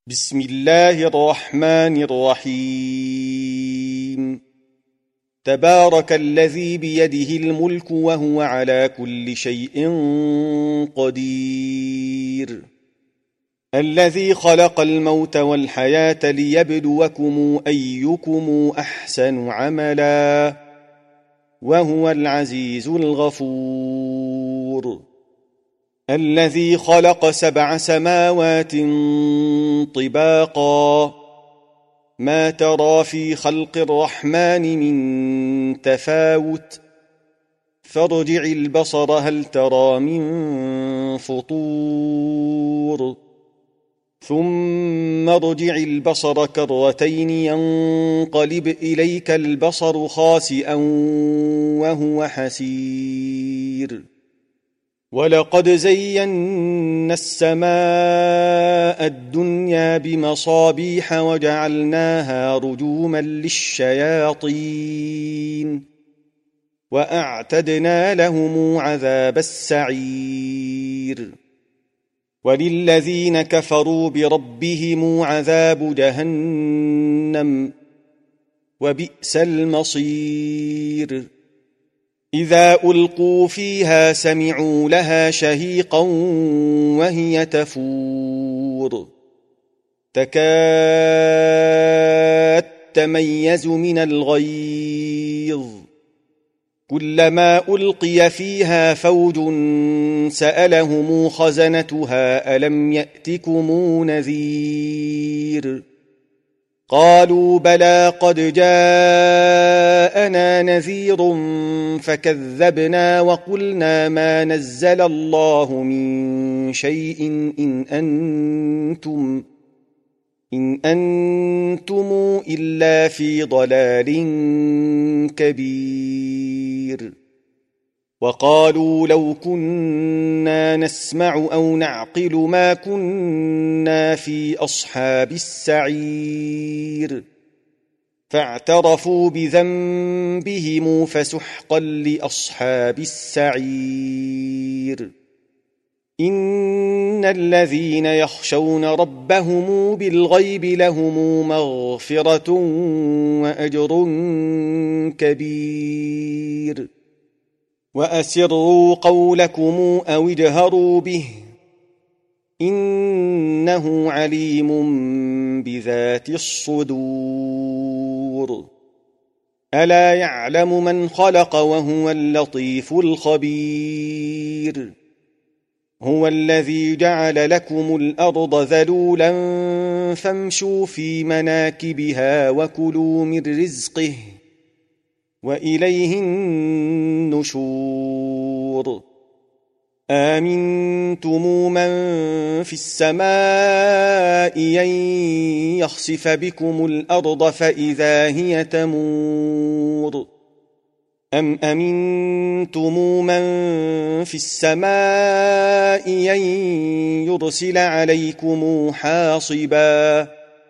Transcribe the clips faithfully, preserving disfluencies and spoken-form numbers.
بسم الله الرحمن الرحيم. تبارك الذي بيده الملك وهو على كل شيء قدير. الذي خلق الموت والحياة ليبلوكم أيكم أحسن عملا وهو العزيز الغفور. الذي خلق سبع سماوات طباقا ما ترى في خلق الرحمن من تفاوت فارجع البصر هل ترى من فطور ثم ارجع البصر كرتين ينقلب إليك البصر خاسئا وهو حسير. ولقد زينا السماء الدنيا بمصابيح وجعلناها رجوما للشياطين وأعتدنا لهم عذاب السعير. وللذين كفروا بربهم عذاب جهنم وبئس المصير. إذا ألقوا فيها سمعوا لها شهيقا وهي تفور تكاد تميز من الغيظ كلما ألقي فيها فوج سألهم خزنتها ألم يأتكم نذير قالوا بلى قد جاءنا نذير فكذبنا وقلنا ما نزل الله من شيء إن أنتم إن أنتم إلا في ضلال كبير. وقالوا لو كنا نسمع أو نعقل ما كنا في أصحاب السعير فاعترفوا بذنبهم فسحقا لأصحاب السعير. إن الذين يخشون ربهم بالغيب لهم مغفرة وأجر كبير. وأسروا قولكم أو اجهروا به إنه عليم بذات الصدور. ألا يعلم من خلق وهو اللطيف الخبير. هو الذي جعل لكم الأرض ذلولا فامشوا في مناكبها وكلوا من رزقه وإليه النشور. آمنتم من في السماء أن يخسف بكم الأرض فإذا هي تمور أم أمنتم من في السماء أن يرسل عليكم حاصبا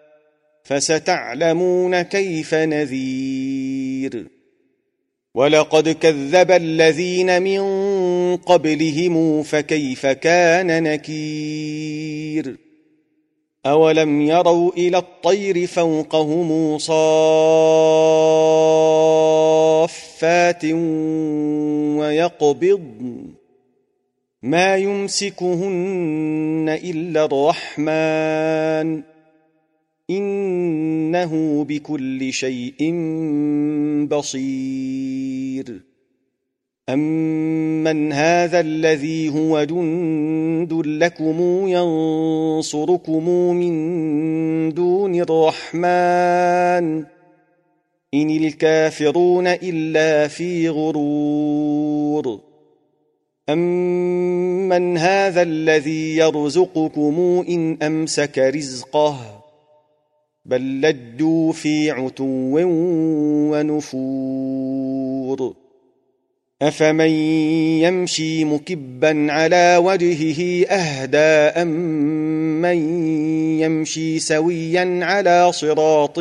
فستعلمون كيف نذير. ولقد كذب الذين من قبلهم فكيف كان نكير. أولم يروا إلى الطير فوقهم صافات ويقبضن ما يمسكهن إلا الرحمن إنه بكل شيء بصير. أمن هذا الذي هو جند لكم ينصركم من دون الرحمن إن الكافرون إلا في غرور. أمن هذا الذي يرزقكم إن أمسك رزقه بل لجوا في عتو ونفور. أفمن يمشي مكبا على وجهه أهدى أمن يمشي سويا على صراط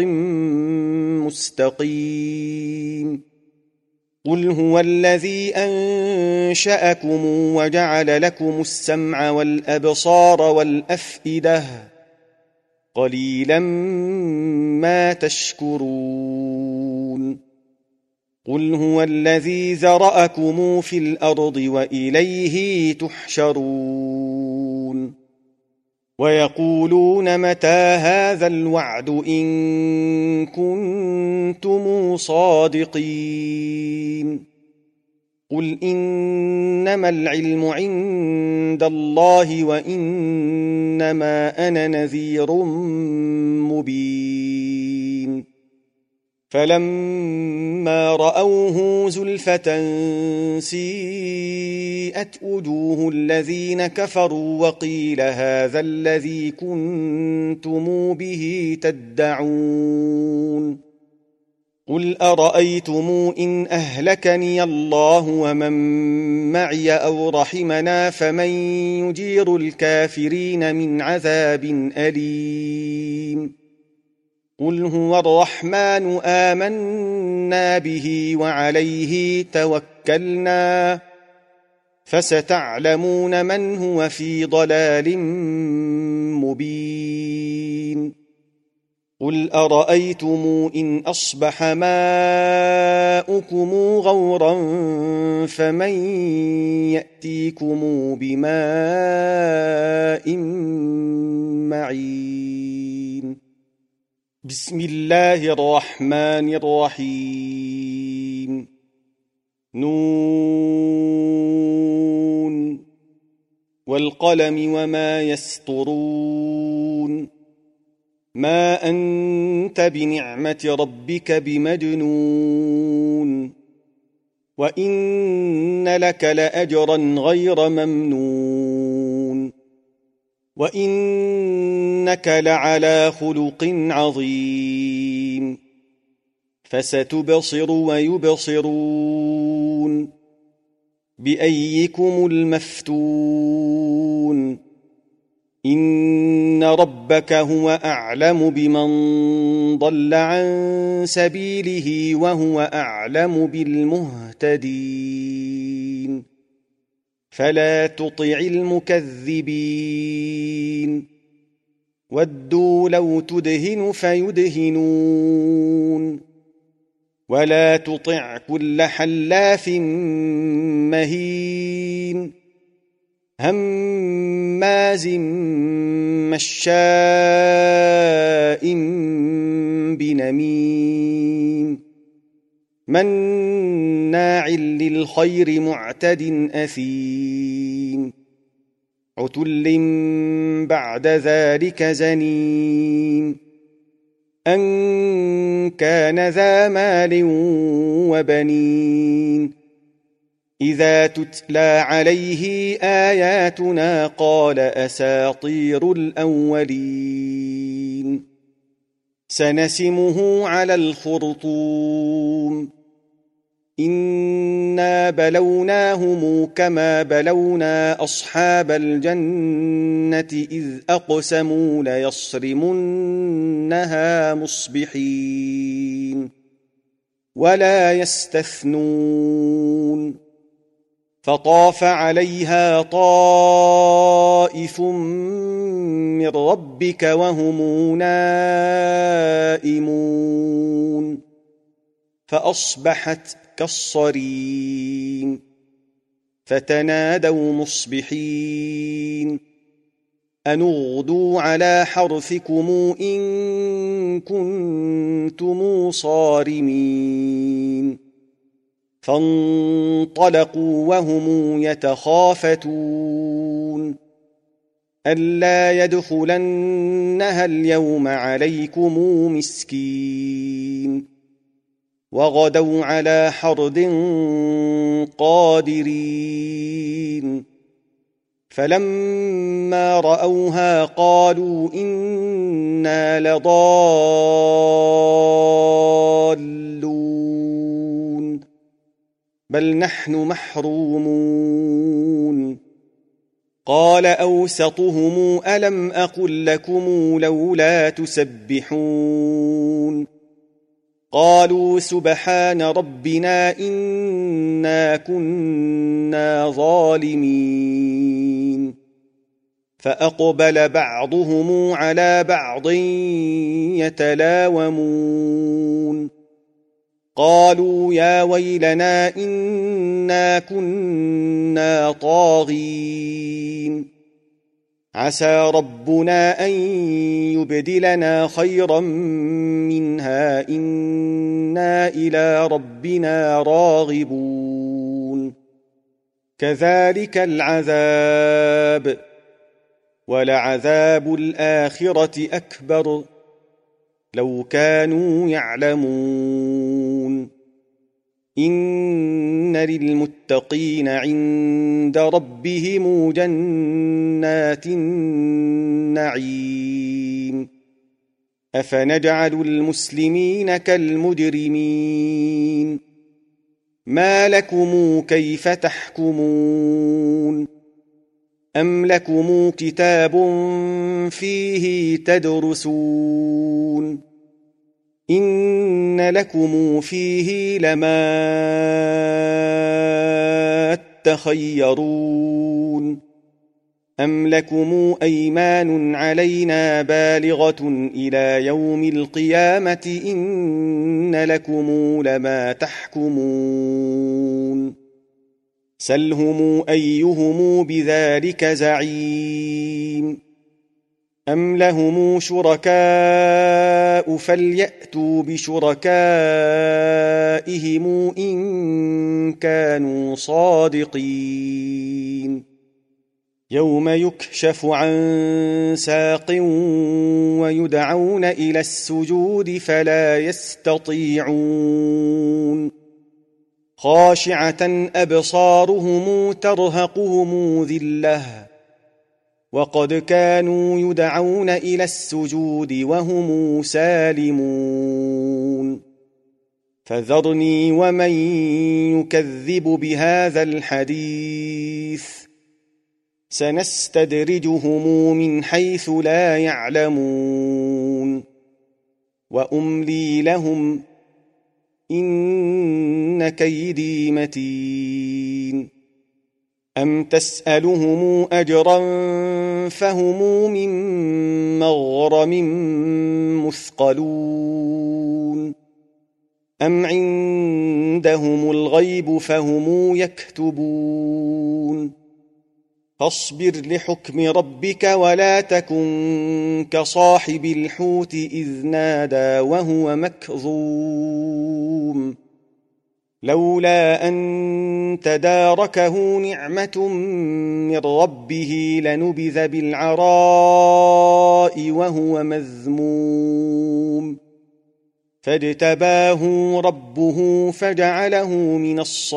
مستقيم. قل هو الذي أنشأكم وجعل لكم السمع والأبصار والأفئدة قليلا ما تشكرون قل هو الذي ذرأكم في الأرض وإليه تحشرون ويقولون متى هذا الوعد إن كنتم صادقين قل إنما العلم عند الله وإنما أنا نذير مبين فلما رأوه زلفة سيئت وجوه الذين كفروا وقيل هذا الذي كنتم به تدعون قل أرأيتم إن أهلكني الله ومن معي أو رحمنا فمن يجير الكافرين من عذاب أليم قل هو الرحمن آمنا به وعليه توكلنا فستعلمون من هو في ضلال مبين قل أرأيتم إن أصبح ماؤكم غورا فمن يأتيكم بماء معين بسم الله الرحمن الرحيم نون والقلم وما يسطرون ما أنت بنعمة ربك بمجنون وإن لك لأجرا غير ممنون وإنك لعلى خلق عظيم فستبصر ويبصرون بأيكم المفتون إن ربك هو أعلم بمن ضل عن سبيله وهو أعلم بالمهتدين فلا تطع المكذبين ودوا لو تدهن فيدهنون ولا تطع كل حلاف مهين هماز مشاء بنميم مناع للخير معتد أثيم عتل بعد ذلك زنيم أن كان ذا مال وبنين إذا تتلى عليه آياتنا قال أساطير الأولين سنسمه على الخرطوم إنا بلوناهم كما بلونا أصحاب الجنة إذ أقسموا ليصرمنها مصبحين ولا يستثنون فطاف عليها طائف من ربك وهم نائمون فأصبحت كالصريم فتنادوا مصبحين أن اغدوا على حرثكم إن كنتم صارمين فانطلقوا وهم يتخافتون ألا يدخلنها اليوم عليكم مسكين وغدوا على حرد قادرين فلما رأوها قالوا إنا لضالون بل نحن محرومون قال أوسطهم ألم أقل لكم لولا تسبحون قالوا سبحان ربنا إنا كنا ظالمين فأقبل بعضهم على بعض يتلاومون قالوا يا ويلنا إنا كنا طاغين عسى ربنا أن يبدلنا خيرا منها إنا إلى ربنا راغبون كذلك العذاب ولعذاب الآخرة أكبر لو كانوا يعلمون إن للمتقين عند ربهم جنات النعيم أفنجعل المسلمين كالمجرمين ما لكم كيف تحكمون أم لكم كتاب فيه تدرسون إن لكم فيه لما تخيرون أم لكم أيمان علينا بالغة إلى يوم القيامة إن لكم لما تحكمون سلهم أيهم بذلك زعيم أم لهم شركاء فليأتوا بشركائهم إن كانوا صادقين يوم يكشف عن ساق ويدعون إلى السجود فلا يستطيعون خاشعة أبصارهم ترهقهم ذلة وقد كانوا يدعون إلى السجود وهم سالمون فذرني ومن يكذب بهذا الحديث سنستدرجهم من حيث لا يعلمون وأملي لهم إن كيدي متين أم تسألهم أجرا فهم من مغرم مثقلون أم عندهم الغيب فهم يكتبون فاصبر لحكم ربك ولا تكن كصاحب الحوت إذ نادى وهو مكظوم لولا أن تداركه نعمة من ربه لنبذ بالعراء وهو مذموم فاجتباه ربه فجعله من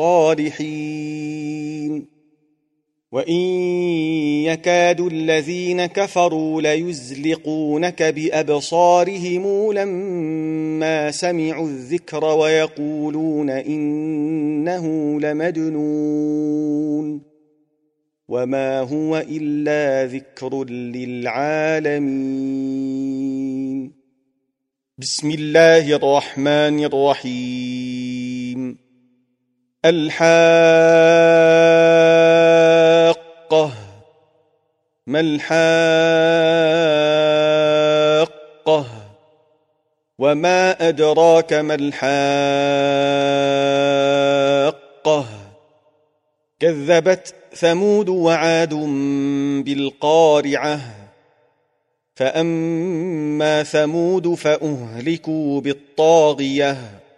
الصالحين وإن يكاد الذين كفروا ليزلقونك بأبصارهم لما سمعوا الذكر ويقولون إنه لمجنون وما هو إلا ذكر للعالمين بسم الله الرحمن الرحيم الحاقة ما الحاقة وما أدراك ما الحاقة كذبت ثمود وعاد بالقارعة فأما ثمود فأهلكوا بالطاغية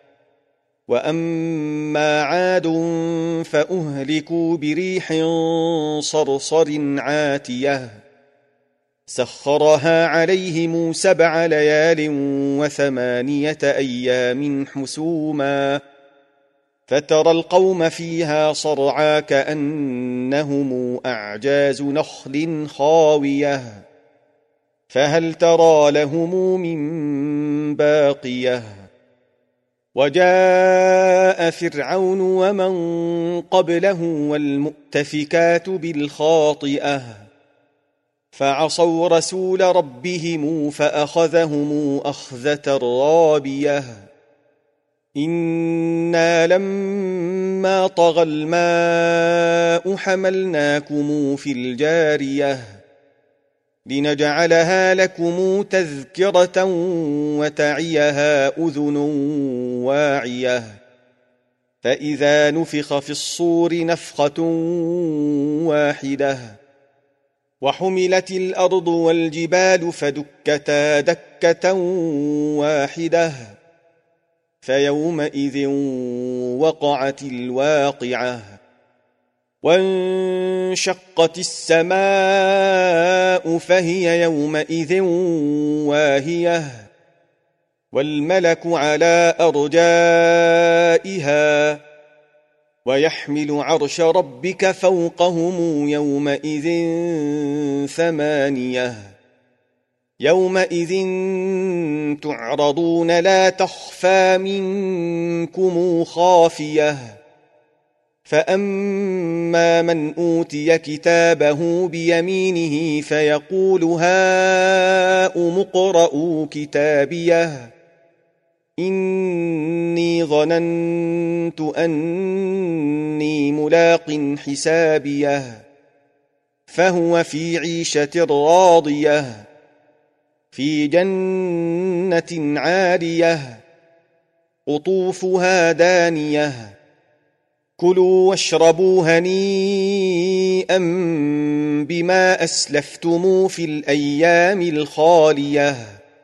وأما عاد فأهلكوا بريح صرصر عاتية سخرها عليهم سبع ليال وثمانية أيام حسوما فترى القوم فيها صرعا كأنهم أعجاز نخل خاوية فهل ترى لهم من باقية وجاء فرعون ومن قبله والمؤتفكات بالخاطئة فعصوا رسول ربهم فأخذهم أخذة رابية إنا لما طغى الماء حملناكم في الجارية لنجعلها لكم تذكرة وتعيها أذن واعية فإذا نفخ في الصور نفخة واحدة وحملت الأرض والجبال فدكتا دكة واحدة فيومئذ وقعت الواقعة وانشقت السماء فهي يومئذ واهية والملك على أرجائها ويحمل عرش ربك فوقهم يومئذ ثمانية يومئذ تعرضون لا تخفى منكم خافية فأما من أوتي كتابه بيمينه فيقول هاؤم اقرءوا كتابيه إني ظننت أني ملاق حسابيه فهو في عيشة راضية في جنة عالية قطوفها دانية كلوا واشربوا هنيئا بما أسلفتم في الأيام الخالية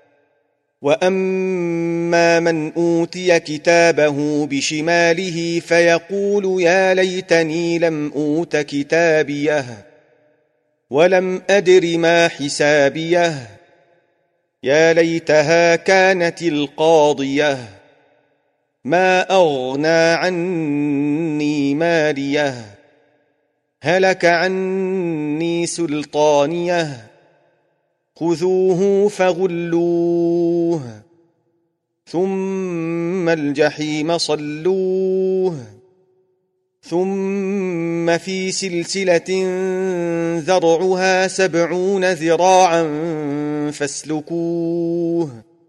وأما من أوتي كتابه بشماله فيقول يا ليتني لم أوت كتابيه ولم أدر ما حسابيه يا ليتها كانت القاضية ما أغنى عني ماليه هلك عني سلطانيه خذوه فغلوه ثم الجحيم صلوه ثم في سلسلة ذرعها سبعون ذراعا فاسلكوه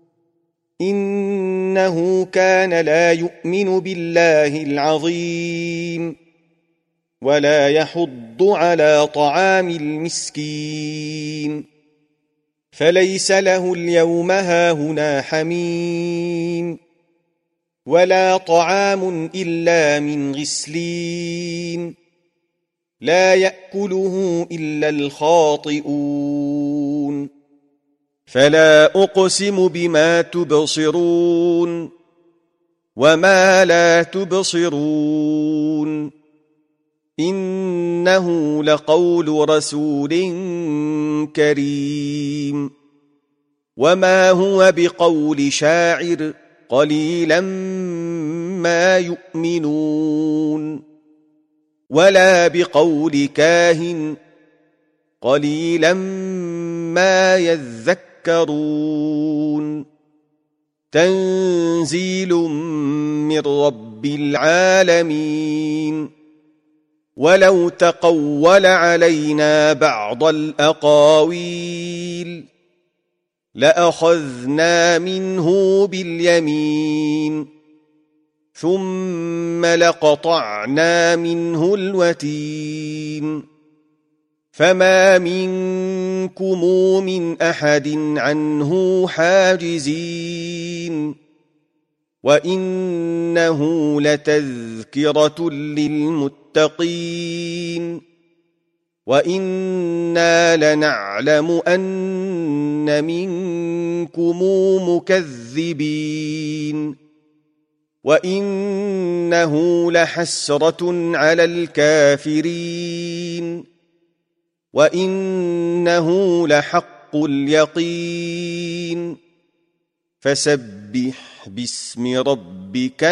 إنه كان لا يؤمن بالله العظيم ولا يحض على طعام المسكين فليس له اليوم هاهنا حميم ولا طعام إلا من غسلين لا يأكله إلا الخاطئون فلا أقسم بما تبصرون وما لا تبصرون إنه لقول رسول كريم وما هو بقول شاعر قليلا ما يؤمنون ولا بقول كاهن قليلا ما يذكرون تنزيل من رب العالمين ولو تقول علينا بعض الأقاويل لأخذنا منه باليمين ثم لقطعنا منه الوتين فما منكم من أحد عنه حاجزين وإنه لتذكرة للمتقين وإنا لنعلم أن منكم مكذبين وإنه لحسرة على الكافرين وإنه لحق اليقين فسبح باسم ربك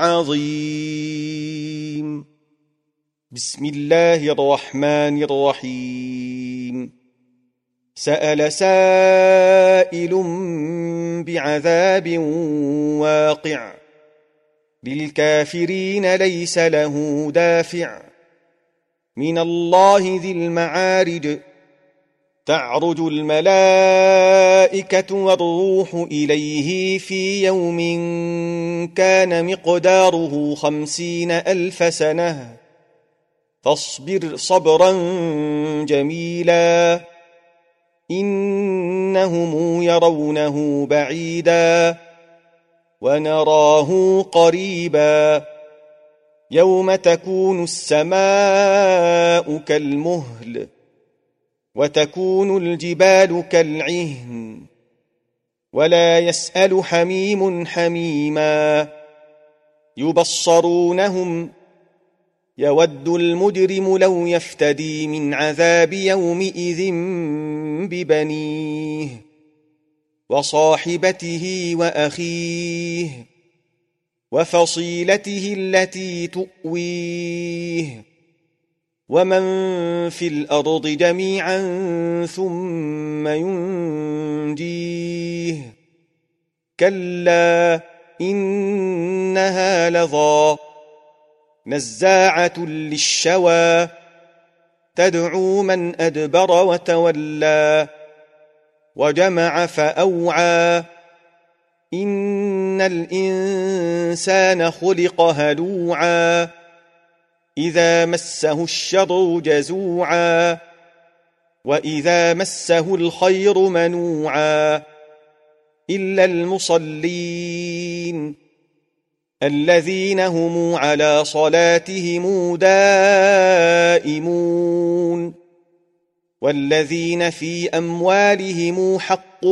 العظيم بسم الله الرحمن الرحيم سأل سائل بعذاب واقع للكافرين ليس له دافع من الله ذي المعارج تعرج الملائكة والروح إليه في يوم كان مقداره خمسين ألف سنة فاصبر صبرا جميلا إنهم يرونه بعيدا ونراه قريبا يوم تكون السماء كالمهل وتكون الجبال كالعهن ولا يسأل حميم حميما يبصرونهم يود المجرم لو يفتدي من عذاب يومئذ ببنيه وصاحبته وأخيه وفصيلته التي تؤويه ومن في الأرض جميعا ثم ينجيه كلا إنها لظى نزاعة للشوى تدعو من أدبر وتولى وجمع فأوعى إن الإنسان خلق هلوعا إذا مسه الشر جزوعا وإذا مسه الخير منوعا إلا المصلين الذين هم على صلاتهم دائمون والذين في أموالهم حق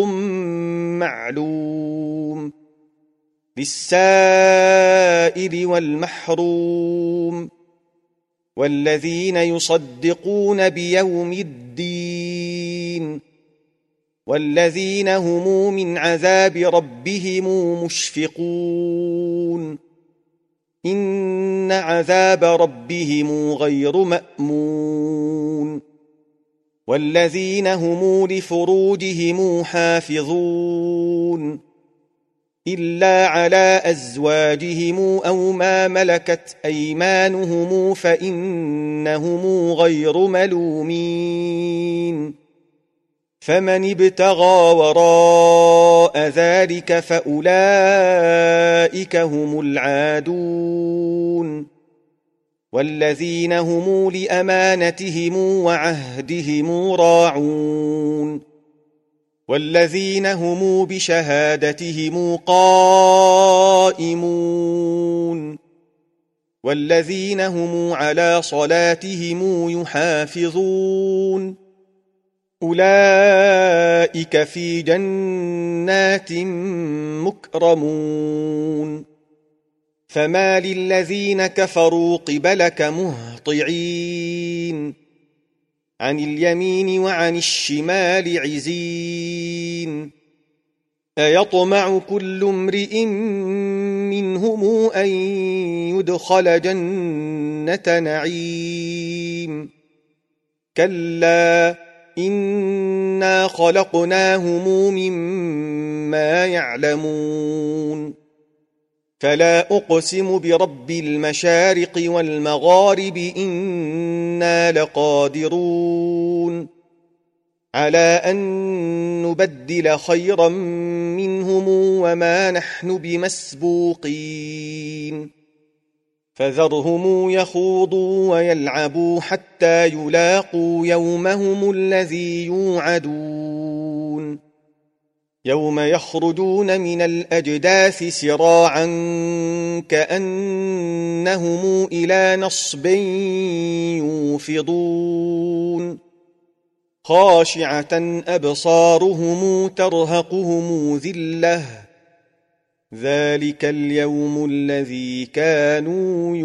معلوم للسائل والمحروم والذين يصدقون بيوم الدين والذين هم من عذاب ربهم مشفقون إن عذاب ربهم غير مأمون والذين هم لفروجهم حافظون إلا على أزواجهم أو ما ملكت أيمانهم فإنهم غير ملومين فمن ابتغى وراء ذلك فأولئك هم العادون والذين هم لأمانتهم وعهدهم راعون والذين هم بشهادتهم قائمون والذين هم على صلاتهم يحافظون أولئك في جنات مكرمون فما للذين كفروا قبلك مهطعين عن اليمين وعن الشمال عزين أيطمع كل امرئ منهم أن يدخل جنة نعيم كلا إنا خلقناهم مما يعلمون فلا أقسم برب المشارق والمغارب إنا لقادرون على أن نبدل خيرا منهم وما نحن بمسبوقين فذرهم يخوضوا ويلعبوا حتى يلاقوا يومهم الذي يوعدون يوم يخرجون من الأجداث سراعا كأنهم إلى نصب يوفضون خاشعة أبصارهم ترهقهم ذلة ذلك اليوم الذي كانوا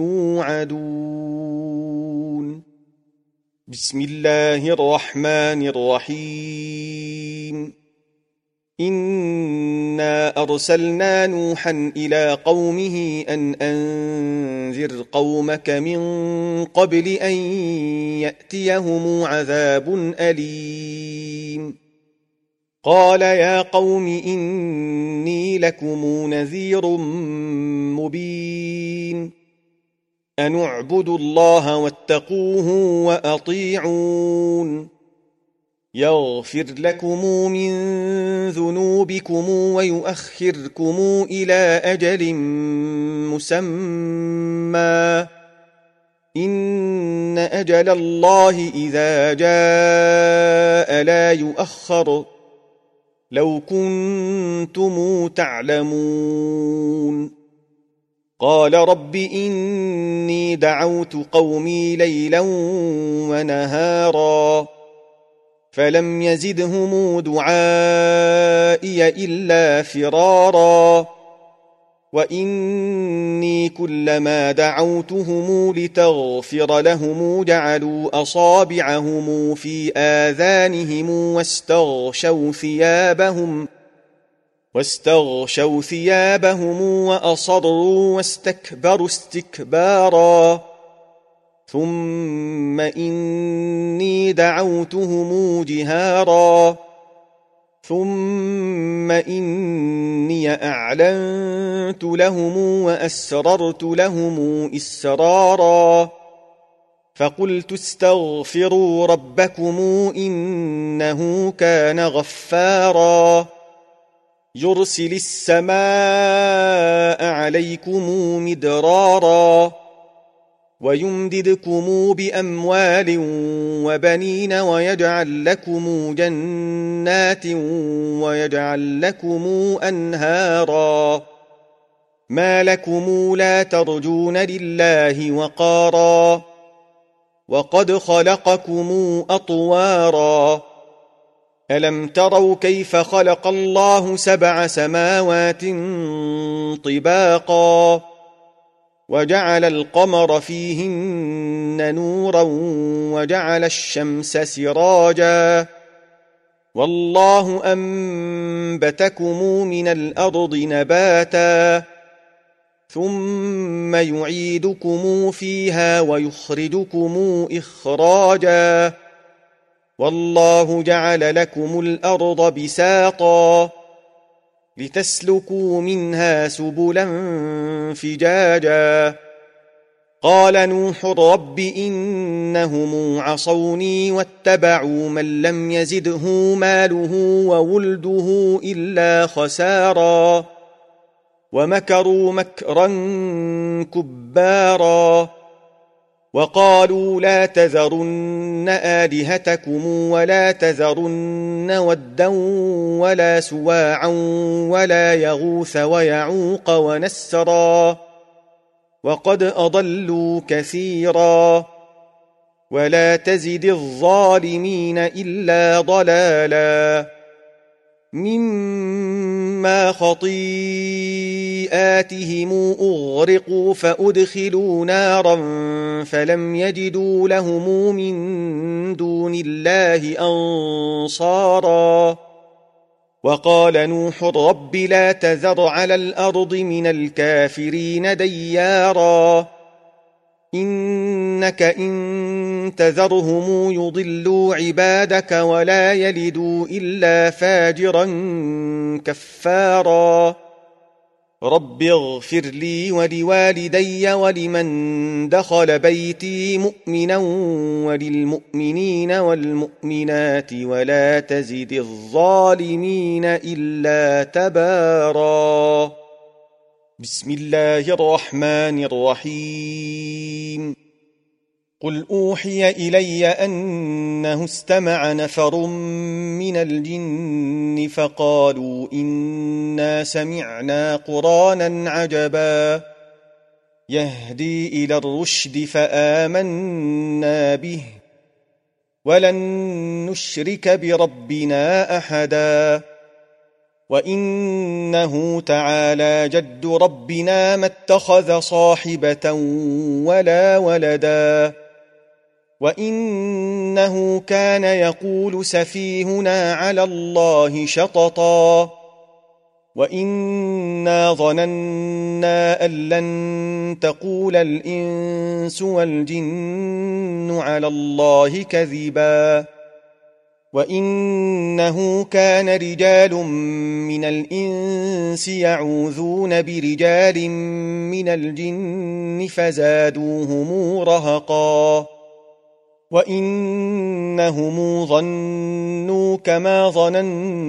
يوعدون بسم الله الرحمن الرحيم إنا أرسلنا نوحا إلى قومه أن أنذر قومك من قبل أن يأتيهم عذاب أليم قال يا قوم إني لكم نذير مبين أن اعبدوا الله واتقوه وأطيعون يغفر لكم من ذنوبكم ويؤخركم إلى أجل مسمى إن أجل الله إذا جاء لا يؤخر لو كنتم تعلمون قال رب إني دعوت قومي ليلا ونهارا فلم يزدهم دعائي إلا فرارا وإني كلما دعوتهم لتغفر لهم جعلوا أصابعهم في آذانهم واستغشوا ثيابهم واستغشوا ثيابهم وأصروا واستكبروا استكبارا ثم إني دعوتهم جهارا ثم إني أعلنت لهم وأسررت لهم إسرارا فقلت استغفروا ربكم إنه كان غفارا يرسل السماء عليكم مدرارا ويمددكم بأموال وبنين ويجعل لكم جنات ويجعل لكم أنهارا ما لكم لا ترجون لله وقارا وقد خلقكم أطوارا ألم تروا كيف خلق الله سبع سماوات طباقا وجعل القمر فيهن نورا وجعل الشمس سراجا والله أنبتكم من الأرض نباتا ثم يعيدكم فيها ويخرجكم إخراجا والله جعل لكم الأرض بساطا لتسلكوا منها سبلا فجاجا قال نوح رب إنهم عصوني واتبعوا من لم يزده ماله وولده إلا خسارا ومكروا مكرا كبارا وقالوا لا تذرن آلهتكم ولا تذرن ودا ولا سواعا ولا يغوث ويعوق ونسرا وقد أضلوا كثيرا ولا تزد الظالمين إلا ضلالا مما خطيئاتهم أغرقوا فأدخلوا نارا فلم يجدوا لهم من دون الله أنصارا وقال نوح رب لا تذر على الأرض من الكافرين ديارا إنك إن تذرهم يضلوا عبادك ولا يلدوا إلا فاجرا كفارا رب اغفر لي ولوالدي ولمن دخل بيتي مؤمنا وللمؤمنين والمؤمنات ولا تزد الظالمين إلا تبارا بسم الله الرحمن الرحيم قل أوحي إلي أنه استمع نفر من الجن فقالوا إنا سمعنا قرآنا عجبا يهدي إلى الرشد فآمنا به ولن نشرك بربنا أحدا وإنه تعالى جد ربنا ما اتخذ صاحبة ولا ولدا وإنه كان يقول سفيهنا على الله شططا وإنا ظننا أن لن تقول الإنس والجن على الله كذبا وإنه كان رجال من الإنس يعوذون برجال من الجن فزادوهم رهقا وإنهم ظنوا كما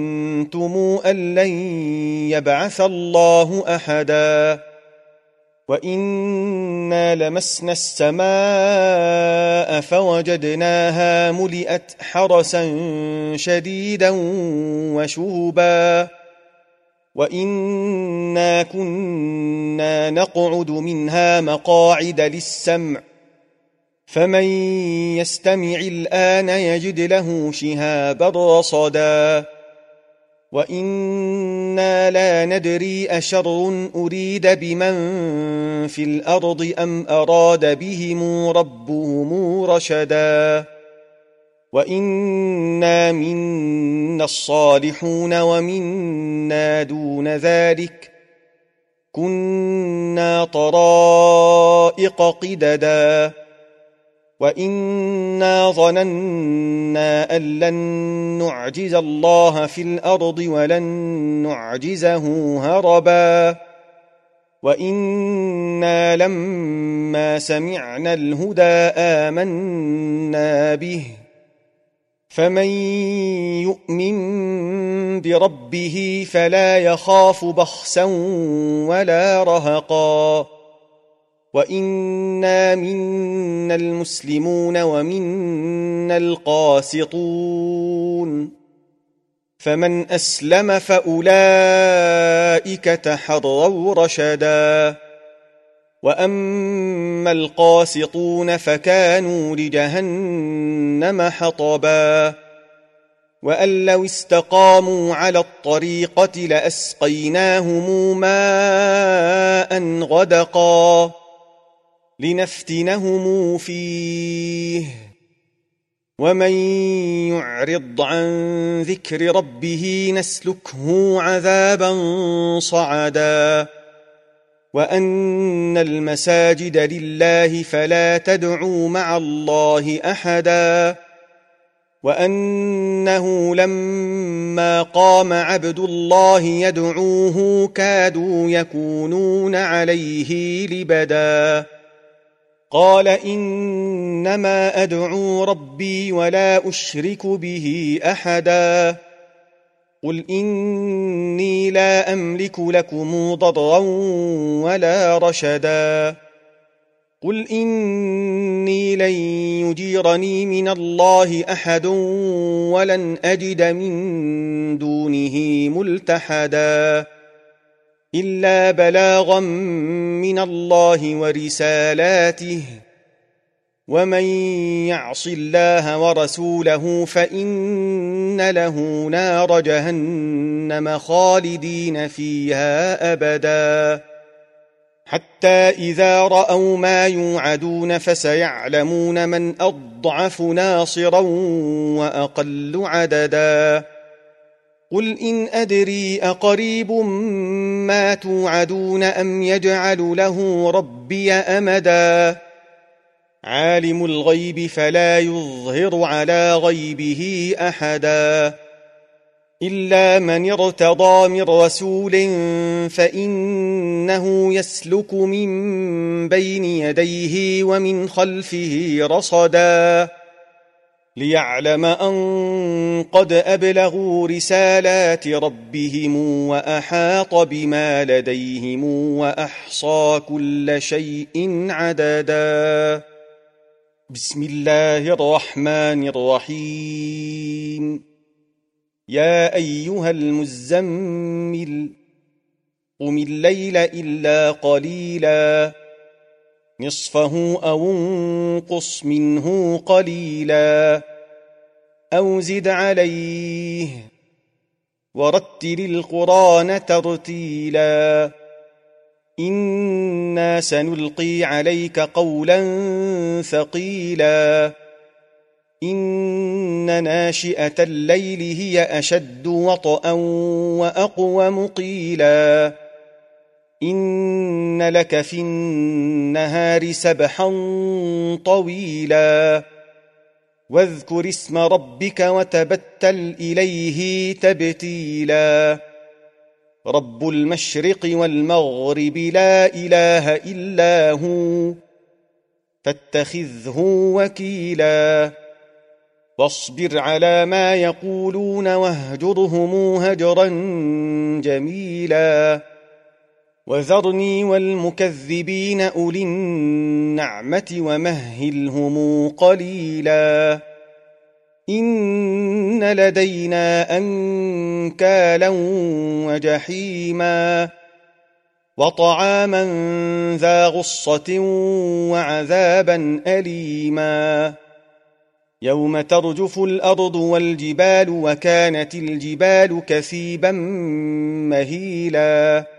ظننتم أن لن يبعث الله أحدا وإنا لمسنا السماء فوجدناها ملئت حرسا شديدا وشهبا وإنا كنا نقعد منها مقاعد للسمع فمن يستمع الآن يجد له شهابا رصدا وإنا لا ندري أشر أريد بمن في الأرض أم أراد بهم ربهم رشدا وإنا منا الصالحون ومنا دون ذلك كنا طرائق قددا وإنا ظننا أن لن نعجز الله في الأرض ولن نعجزه هربا وإنا لما سمعنا الهدى آمنا به فمن يؤمن بربه فلا يخاف بخسا ولا رهقا وإنا منا المسلمون ومنا القاسطون فمن أسلم فأولئك تحروا رشدا وأما القاسطون فكانوا لجهنم حطبا وأن لو استقاموا على الطريقة لأسقيناهم ماء غدقا لنفتنهم فيه ومن يعرض عن ذكر ربه نسلكه عذابا صعدا وأن المساجد لله فلا تدعوا مع الله أحدا وأنه لما قام عبد الله يدعوه كادوا يكونون عليه لبدا قال إنما أدعو ربي ولا أشرك به أحدا قل إني لا أملك لكم ضرا ولا رشدا قل إني لن يجيرني من الله أحد ولن أجد من دونه ملتحدا إلا بلاغا من الله ورسالاته ومن يعص الله ورسوله فإن له نار جهنم خالدين فيها أبدا حتى إذا رأوا ما يوعدون فسيعلمون من أضعف ناصرا وأقل عددا قل إن أدري أقريب ما توعدون أم يجعل له ربي أمدا عالم الغيب فلا يظهر على غيبه أحدا إلا من ارتضى من رسول فإنه يسلك من بين يديه ومن خلفه رصدا ليعلم أن قد أبلغوا رسالات ربهم وأحاط بما لديهم وأحصى كل شيء عددا بسم الله الرحمن الرحيم يا أيها المزمل قم الليل إلا قليلا نصفه أو انقص منه قليلا أو زد عليه ورتل القرآن ترتيلا إنا سنلقي عليك قولا ثقيلا إن ناشئة الليل هي أشد وطئا وأقوم قيلا إن لك في النهار سبحا طويلا واذكر اسم ربك وتبتل إليه تبتيلا رب المشرق والمغرب لا إله إلا هو فاتخذه وكيلا واصبر على ما يقولون واهجرهم هجرا جميلا وذرني والمكذبين أولي النعمة ومهلهم قليلا إن لدينا أنكالا وجحيما وطعاما ذا غصة وعذابا أليما يوم ترجف الأرض والجبال وكانت الجبال كثيبا مهيلا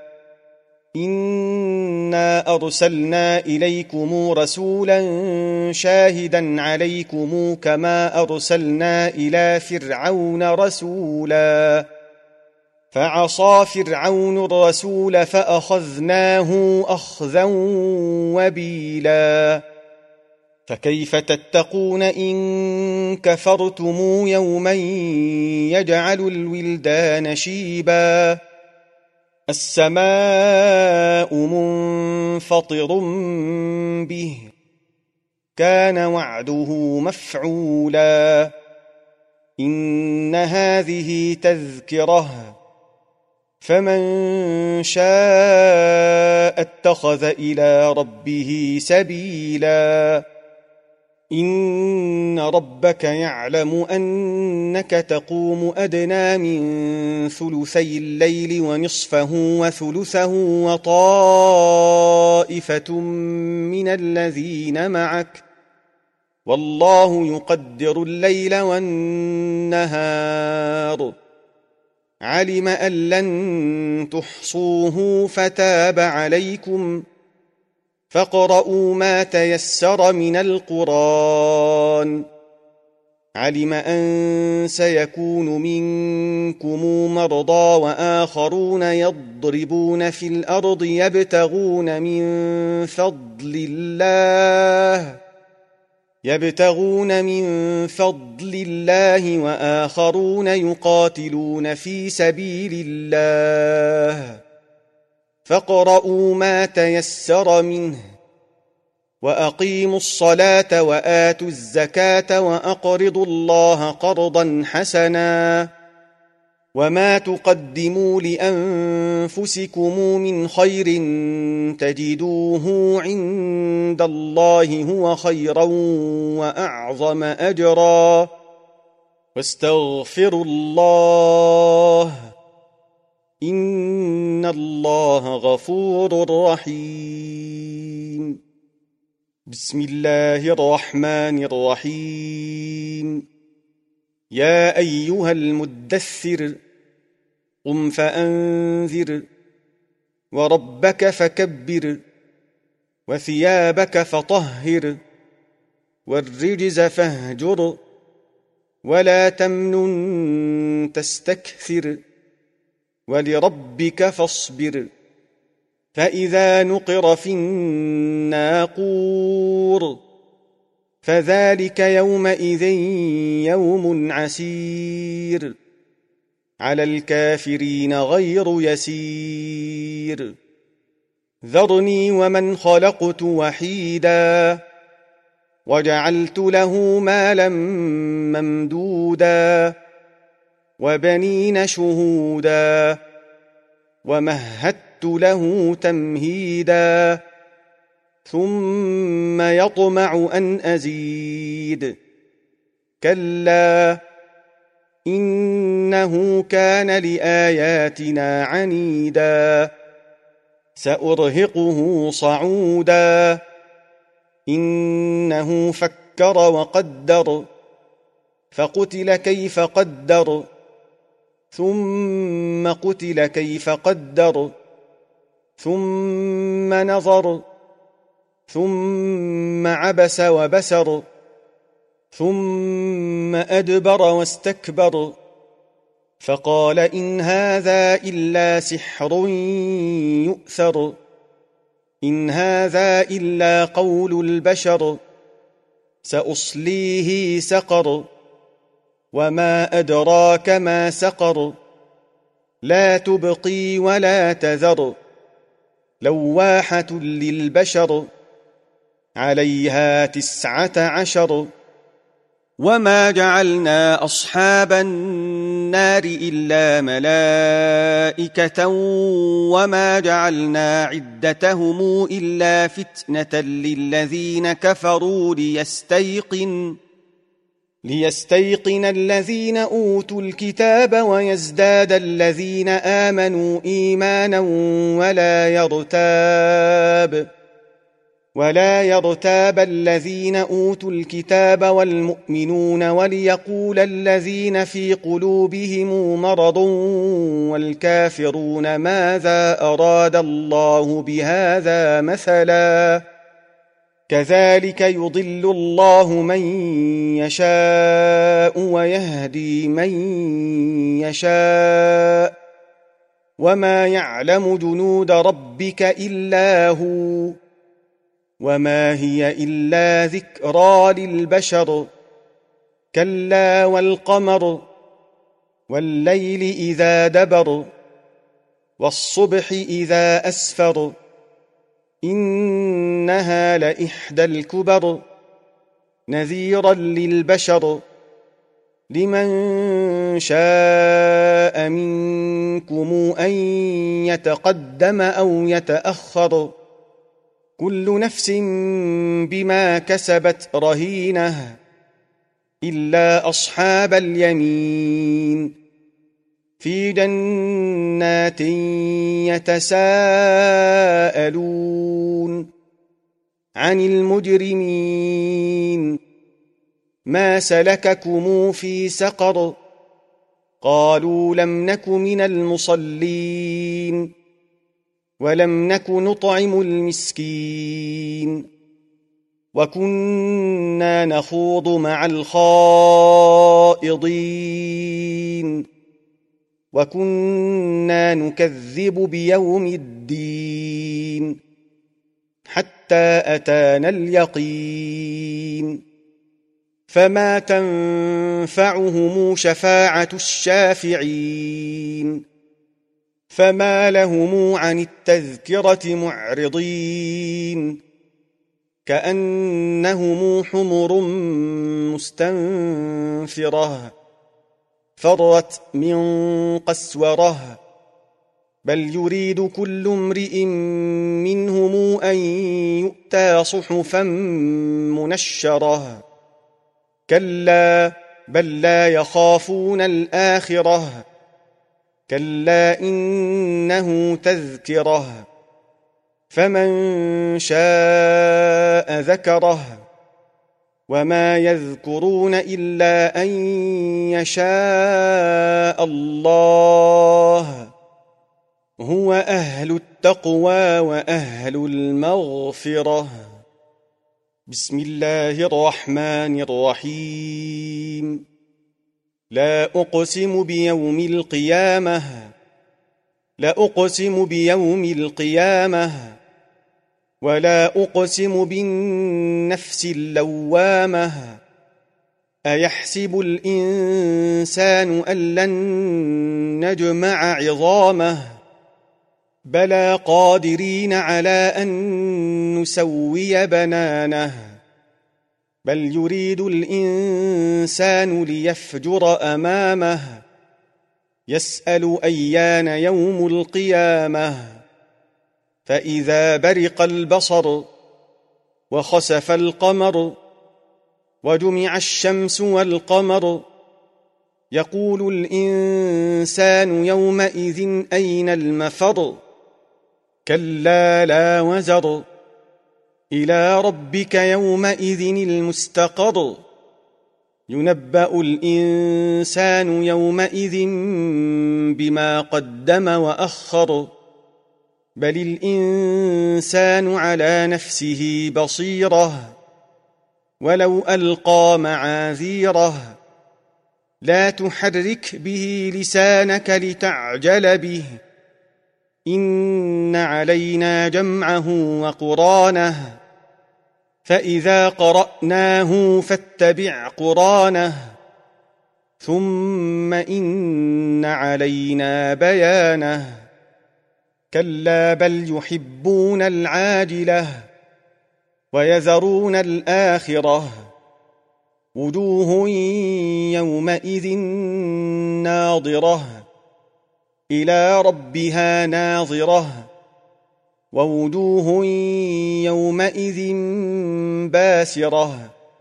إنا أرسلنا إليكم رسولا شاهدا عليكم كما أرسلنا إلى فرعون رسولا فعصى فرعون الرسول فأخذناه أخذا وبيلا فكيف تتقون إن كفرتم يوما يجعل الولدان شيبا السماء منفطر به كان وعده مفعولا إن هذه تذكرة فمن شاء اتخذ إلى ربه سبيلا إن ربك يعلم أنك تقوم أدنى من ثلثي الليل ونصفه وثلثه وطائفة من الذين معك والله يقدر الليل والنهار علم أن لن تحصوه فتاب عليكم فاقرؤوا ما تيسر من القرآن علم أن سيكون منكم مرضى وآخرون يضربون في الأرض يبتغون من فضل الله يبتغون من فضل الله وآخرون يقاتلون في سبيل الله فاقرؤوا ما تيسر منه وأقيموا الصلاة وآتوا الزكاة وأقرضوا الله قرضا حسنا وما تقدموا لأنفسكم من خير تجدوه عند الله هو خيرا وأعظم أجرا واستغفروا الله إن الله غفور رحيم بسم الله الرحمن الرحيم يا أيها المدثر قم فأنذر وربك فكبر وثيابك فطهر والرجز فاهجر ولا تمنن تستكثر ولربك فاصبر فإذا نقر في الناقور فذلك يومئذ يوم عسير على الكافرين غير يسير ذرني ومن خلقت وحيدا وجعلت له مالا ممدودا وبنين شهودا ومهدت له تمهيدا ثم يطمع أن أزيد كلا إنه كان لآياتنا عنيدا سأرهقه صعودا إنه فكر وقدر فقتل كيف قدر ثم قتل كيف قدر ثم نظر ثم عبس وبسر ثم أدبر واستكبر فقال إن هذا إلا سحر يؤثر إن هذا إلا قول البشر سأصليه سقر وما أدراك ما سقر لا تبقي ولا تذر لواحة للبشر عليها تسعة عشر وما جعلنا أصحاب النار إلا ملائكة وما جعلنا عدتهم إلا فتنة للذين كفروا ليستيقن ليستيقن الذين أوتوا الكتاب ويزداد الذين آمنوا إيمانا ولا يرتاب ولا يرتاب الذين أوتوا الكتاب والمؤمنون وليقول الذين في قلوبهم مرض والكافرون ماذا أراد الله بهذا مثلا كذلك يضل الله من يشاء ويهدي من يشاء وما يعلم جنود ربك إلا هو وما هي إلا ذكرى للبشر كلا والقمر والليل إذا دبر والصبح إذا أسفر إنها لإحدى الكبر نذيرا للبشر لمن شاء منكم أن يتقدم أو يتأخر كل نفس بما كسبت رهينة إلا أصحاب اليمين في جنات يتساءلون عن المجرمين ما سلككم في سقر قالوا لم نك من المصلين ولم نك نطعم المسكين وكنا نخوض مع الخائضين وكنا نكذب بيوم الدين حتى أتانا اليقين فما تنفعهم شفاعة الشافعين فما لهم عن التذكرة معرضين كأنهم حمر مستنفرة فرت من قسورة بل يريد كل امرئ منهم أن يؤتى صحفا منشرة كلا بل لا يخافون الآخرة كلا إنه تذكرة فمن شاء ذكره وما يذكرون إلا أن يشاء الله هو أهل التقوى وأهل المغفرة بسم الله الرحمن الرحيم لا أقسم بيوم القيامة لا أقسم بيوم القيامة ولا أقسم بالنفس اللوامة أيحسب الإنسان أن لن نجمع عظامه بلى قادرين على أن نسوي بنانه بل يريد الإنسان ليفجر أمامه يسأل أيان يوم القيامة فإذا برق البصر وخسف القمر وجمع الشمس والقمر يقول الإنسان يومئذ أين المفر كلا لا وزر إلى ربك يومئذ المستقر ينبأ الإنسان يومئذ بما قدم وأخر بل الإنسان على نفسه بصيرة ولو ألقى معاذيره لا تحرك به لسانك لتعجل به إن علينا جمعه وقرانه فإذا قرأناه فاتبع قرانه ثم إن علينا بيانه كلا بل يحبون العاجلة ويذرون الآخرة وجوه يومئذ ناظرة إلى ربها ناظرة ووجوه يومئذ باسرة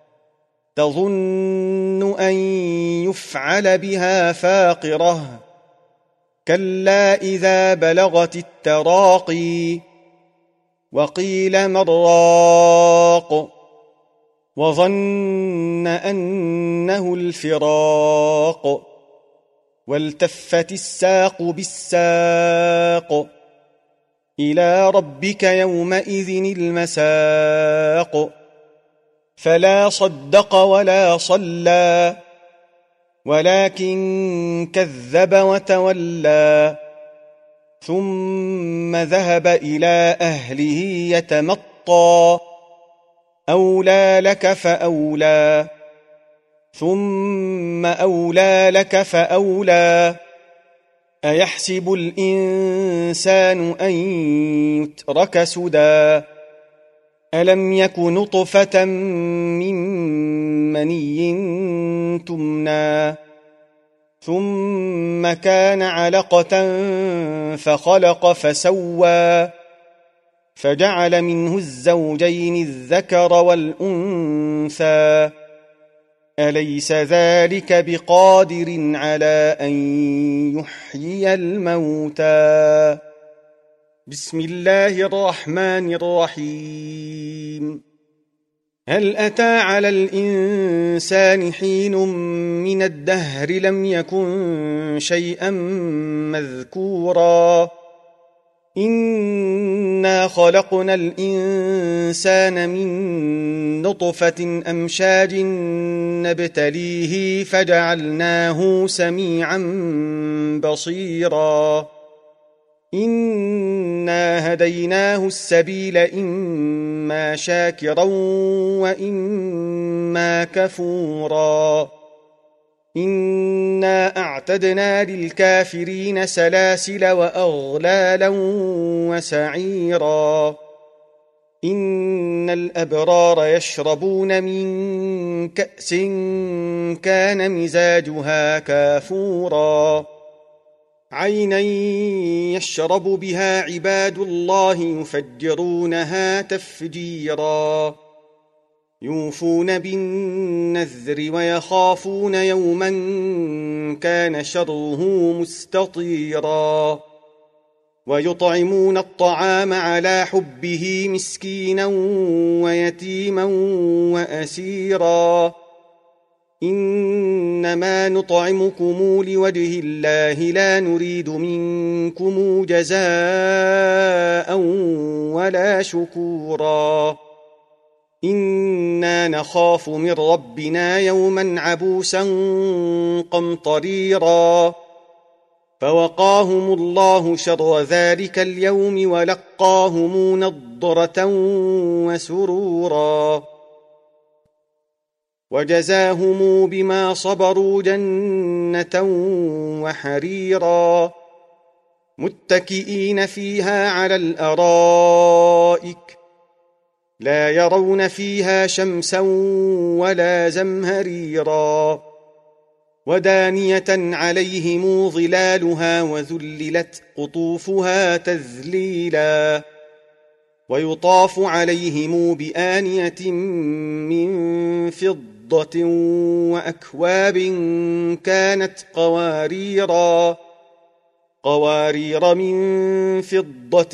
تظن أن يفعل بها فاقرة كلا إذا بلغت التراقي وقيل من راق وظن أنه الفراق والتفت الساق بالساق إلى ربك يومئذ المساق فلا صدق ولا صلى ولكن كذب وتولى ثم ذهب إلى أهله يتمطى أولى لك فأولى ثم أولى لك فأولى أيحسب الإنسان أن يترك سدى ألم يك نطفة من مني تمنى ثم كان علقة فخلق فسوى فجعل منه الزوجين الذكر والأنثى أليس ذلك بقادر على أن يحيي الموتى بسم الله الرحمن الرحيم هل أتى على الإنسان حين من الدهر لم يكن شيئا مذكورا إنا خلقنا الإنسان من نطفة أمشاج نبتليه فجعلناه سميعا بصيرا إنا هديناه السبيل إما شاكرا وإما كفورا إنا أعتدنا للكافرين سلاسل وأغلالا وسعيرا إن الأبرار يشربون من كأس كان مزاجها كافورا عينا يشرب بها عباد الله يفجرونها تفجيرا يوفون بالنذر ويخافون يوما كان شره مستطيرا ويطعمون الطعام على حبه مسكينا ويتيما وأسيرا إنما نطعمكم لوجه الله لا نريد منكم جزاء ولا شكورا إنا نخاف من ربنا يوما عبوسا قمطريرا فوقاهم الله شر ذلك اليوم ولقاهم نضرة وسرورا وجزاهم بما صبروا جنة وحريرا متكئين فيها على الأرائك لا يرون فيها شمسا ولا زمهريرا ودانية عليهم ظلالها وذللت قطوفها تذليلا ويطاف عليهم بآنية من فضة وأكواب كانت قواريرا قوارير من فضة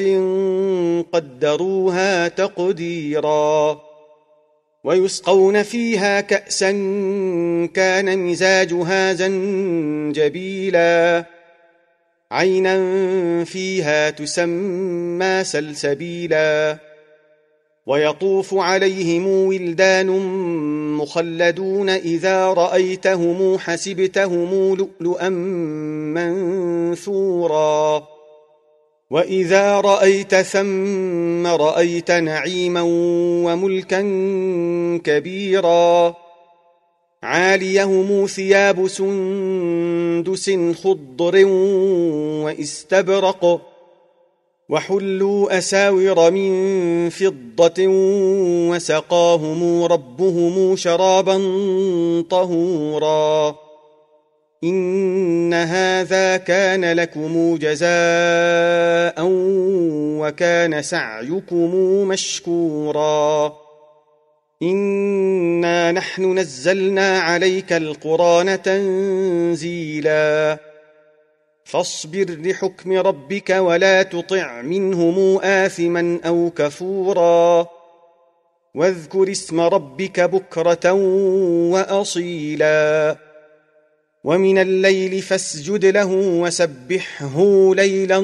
قدروها تقديرا ويسقون فيها كأسا كان مزاجها زنجبيلا عينا فيها تسمى سلسبيلا ويطوف عليهم ولدان مخلدون إذا رأيتهم حسبتهم لؤلؤا منثورا وإذا رأيت ثم رأيت نعيما وملكا كبيرا عاليهم ثياب سندس خضر واستبرق وحلوا أساور من فضة وسقاهم ربهم شرابا طهورا إن هذا كان لكم جزاء وكان سعيكم مشكورا إنا نحن نزلنا عليك القرآن تنزيلا فاصبر لحكم ربك ولا تطع منهم آثما أو كفورا واذكر اسم ربك بكرة وأصيلا ومن الليل فاسجد له وسبحه ليلا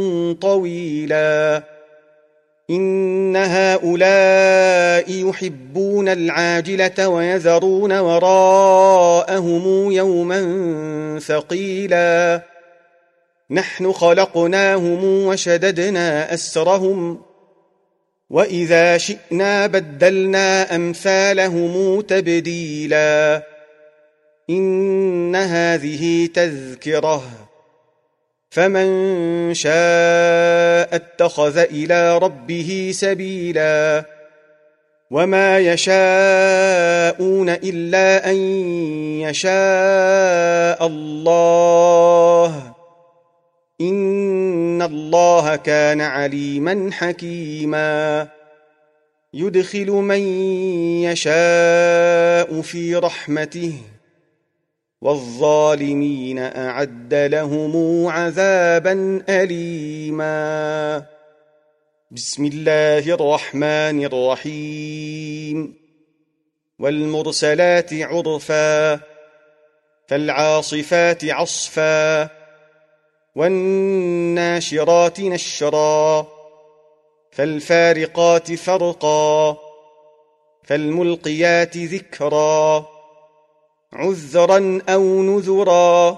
طويلا إن هؤلاء يحبون العاجلة ويذرون وراءهم يوما ثقيلا نحن خلقناهم وشددنا أسرهم وإذا شئنا بدلنا أمثالهم تبديلا إن هذه تذكرة فمن شاء اتخذ إلى ربه سبيلا وما يشاءون إلا أن يشاء الله إن الله كان عليما حكيما يدخل من يشاء في رحمته والظالمين أعد لهم عذابا أليما بسم الله الرحمن الرحيم والمرسلات عرفا فالعاصفات عصفا والناشرات نشرا فالفارقات فرقا فالملقيات ذكرا عذرا أو نذرا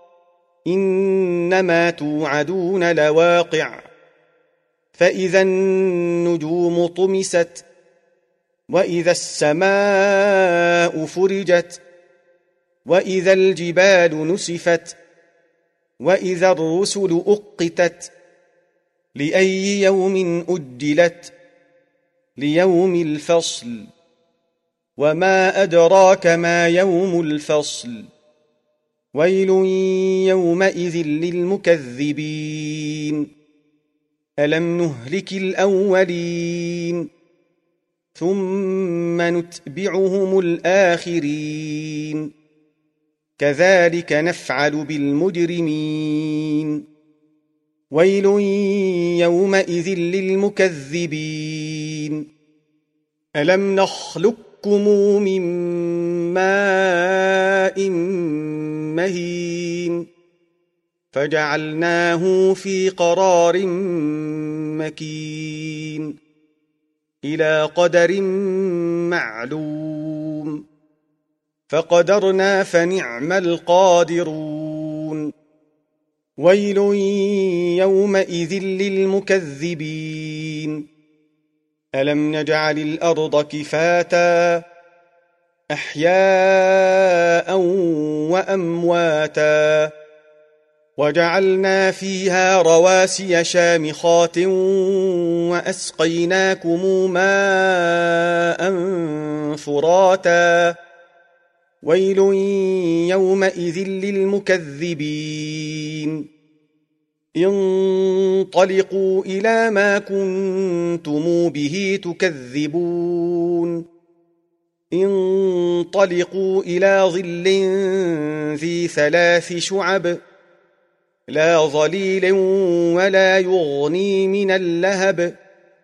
إنما توعدون لواقع فإذا النجوم طمست وإذا السماء فرجت وإذا الجبال نسفت وإذا الرسل أقتت لأي يوم أجلت ليوم الفصل وما أدراك ما يوم الفصل ويل يومئذ للمكذبين ألم نهلك الأولين ثم نتبعهم الآخرين كذلك نفعل بالمجرمين ويل يومئذ للمكذبين ألم نخلقكم من ماء مهين فجعلناه في قرار مكين إلى قدر معلوم فقدرنا فنعم القادرون ويل يومئذ للمكذبين ألم نجعل الأرض كفاتا أحياء وأمواتا وجعلنا فيها رواسي شامخات وأسقيناكم ماء فراتا ويل يومئذ للمكذبين انطلقوا إلى ما كنتم به تكذبون انطلقوا إلى ظل ذي ثلاث شعب لا ظليل ولا يغني من اللهب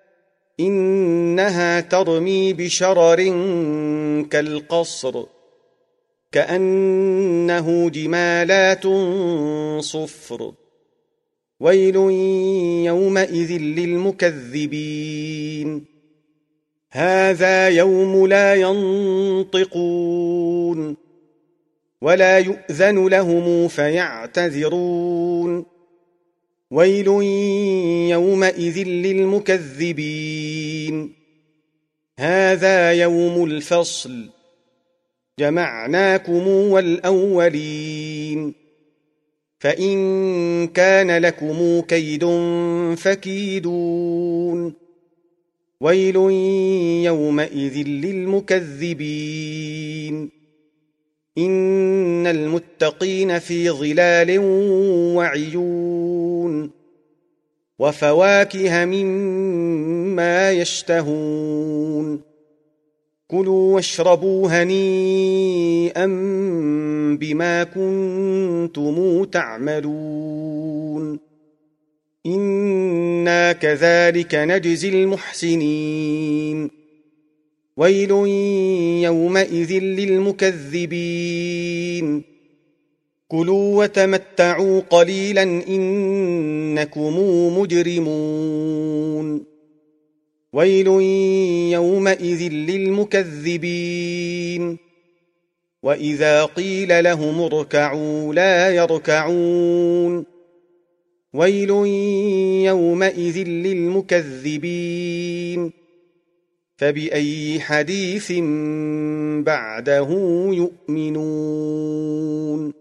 إنها ترمي بشرر كالقصر كأنه جمالات صفر ويل يومئذ للمكذبين هذا يوم لا ينطقون ولا يؤذن لهم فيعتذرون ويل يومئذ للمكذبين هذا يوم الفصل جمعناكم والأولين فإن كان لكم كيد فكيدون ويل يومئذ للمكذبين إن المتقين في ظلال وعيون وفواكه مما يشتهون كلوا واشربوا هنيئا بما كنتم تعملون إنا كذلك نجزي المحسنين ويل يومئذ للمكذبين كلوا وتمتعوا قليلا إنكم مجرمون ويل يومئذ للمكذبين وإذا قيل لهم اركعوا لا يركعون ويل يومئذ للمكذبين فبأي حديث بعده يؤمنون